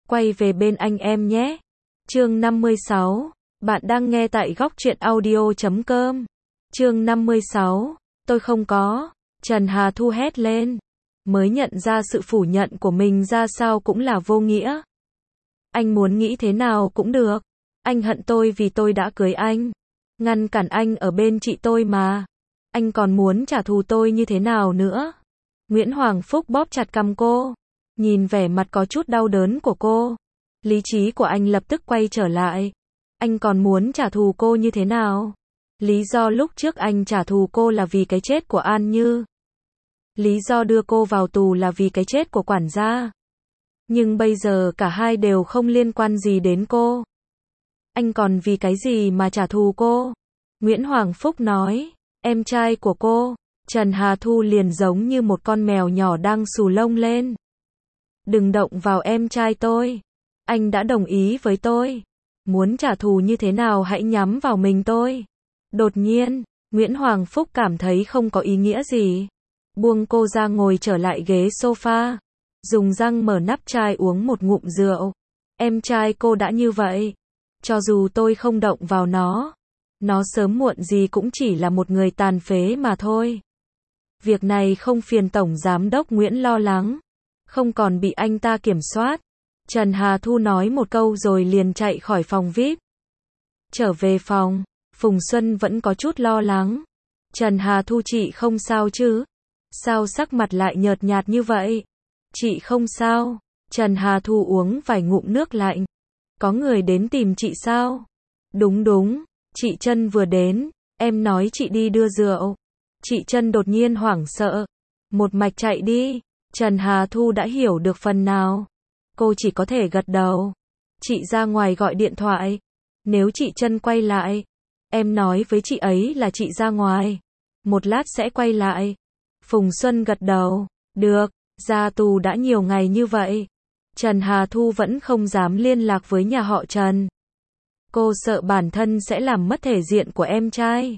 quay về bên anh em nhé. Chương 56. Bạn đang nghe tại góc truyện audio.com. Chương 56. Tôi không có. Trần Hà Thu hét lên. Mới nhận ra sự phủ nhận của mình ra sao cũng là vô nghĩa. Anh muốn nghĩ thế nào cũng được. Anh hận tôi vì tôi đã cưới anh. Ngăn cản anh ở bên chị tôi mà. Anh còn muốn trả thù tôi như thế nào nữa? Nguyễn Hoàng Phúc bóp chặt cằm cô. Nhìn vẻ mặt có chút đau đớn của cô. Lý trí của anh lập tức quay trở lại. Anh còn muốn trả thù cô như thế nào? Lý do lúc trước anh trả thù cô là vì cái chết của An Như. Lý do đưa cô vào tù là vì cái chết của quản gia. Nhưng bây giờ cả hai đều không liên quan gì đến cô. Anh còn vì cái gì mà trả thù cô? Nguyễn Hoàng Phúc nói, em trai của cô. Trần Hà Thu liền giống như một con mèo nhỏ đang xù lông lên. Đừng động vào em trai tôi. Anh đã đồng ý với tôi. Muốn trả thù như thế nào hãy nhắm vào mình tôi. Đột nhiên, Nguyễn Hoàng Phúc cảm thấy không có ý nghĩa gì. Buông cô ra ngồi trở lại ghế sofa. Dùng răng mở nắp chai uống một ngụm rượu. Em trai cô đã như vậy. Cho dù tôi không động vào nó sớm muộn gì cũng chỉ là một người tàn phế mà thôi. Việc này không phiền Tổng Giám đốc Nguyễn lo lắng. Không còn bị anh ta kiểm soát. Trần Hà Thu nói một câu rồi liền chạy khỏi phòng VIP. Trở về phòng, Phùng Xuân vẫn có chút lo lắng. Trần Hà Thu, chị không sao chứ? Sao sắc mặt lại nhợt nhạt như vậy? Chị không sao. Trần Hà Thu uống vài ngụm nước lạnh. Có người đến tìm chị sao? Đúng, chị Trân vừa đến, em nói chị đi đưa rượu. Chị Trân đột nhiên hoảng sợ. Một mạch chạy đi. Trần Hà Thu đã hiểu được phần nào. Cô chỉ có thể gật đầu. Chị ra ngoài gọi điện thoại. Nếu chị Trân quay lại, em nói với chị ấy là chị ra ngoài. Một lát sẽ quay lại. Phùng Xuân gật đầu. Được, ra tù đã nhiều ngày như vậy. Trần Hà Thu vẫn không dám liên lạc với nhà họ Trần. Cô sợ bản thân sẽ làm mất thể diện của em trai.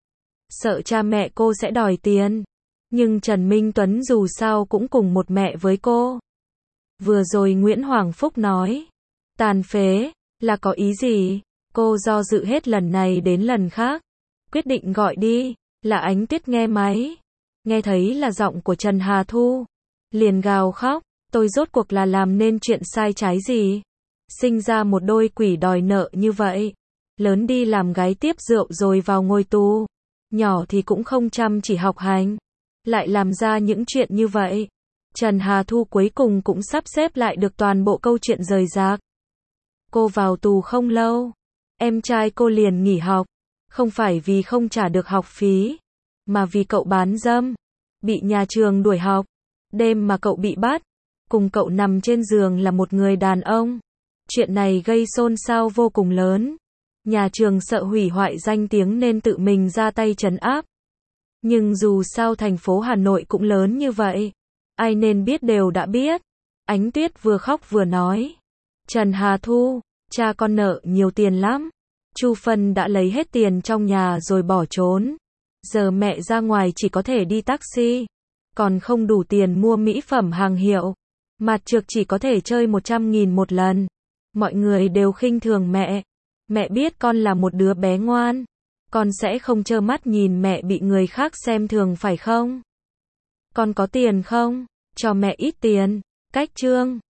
Sợ cha mẹ cô sẽ đòi tiền. Nhưng Trần Minh Tuấn dù sao cũng cùng một mẹ với cô. Vừa rồi Nguyễn Hoàng Phúc nói, tàn phế, là có ý gì? Cô do dự hết lần này đến lần khác. Quyết định gọi đi, là Ánh Tuyết nghe máy. Nghe thấy là giọng của Trần Hà Thu. Liền gào khóc, tôi rốt cuộc là làm nên chuyện sai trái gì? Sinh ra một đôi quỷ đòi nợ như vậy. Lớn đi làm gái tiếp rượu rồi vào ngồi tù. Nhỏ thì cũng không chăm chỉ học hành. Lại làm ra những chuyện như vậy. Trần Hà Thu cuối cùng cũng sắp xếp lại được toàn bộ câu chuyện rời rạc. Cô vào tù không lâu, em trai cô liền nghỉ học. Không phải vì không trả được học phí, mà vì cậu bán dâm. Bị nhà trường đuổi học. Đêm mà cậu bị bắt, cùng cậu nằm trên giường là một người đàn ông. Chuyện này gây xôn xao vô cùng lớn. Nhà trường sợ hủy hoại danh tiếng nên tự mình ra tay trấn áp. Nhưng dù sao thành phố Hà Nội cũng lớn như vậy. Ai nên biết đều đã biết. Ánh Tuyết vừa khóc vừa nói. Trần Hà Thu, cha con nợ nhiều tiền lắm. Chu Phân đã lấy hết tiền trong nhà rồi bỏ trốn. Giờ mẹ ra ngoài chỉ có thể đi taxi. Còn không đủ tiền mua mỹ phẩm hàng hiệu. Mặt trược chỉ có thể chơi 100.000 một lần. Mọi người đều khinh thường mẹ. Mẹ biết con là một đứa bé ngoan. Con sẽ không trơ mắt nhìn mẹ bị người khác xem thường phải không? Con có tiền không? Cho mẹ ít tiền. Cách Trương.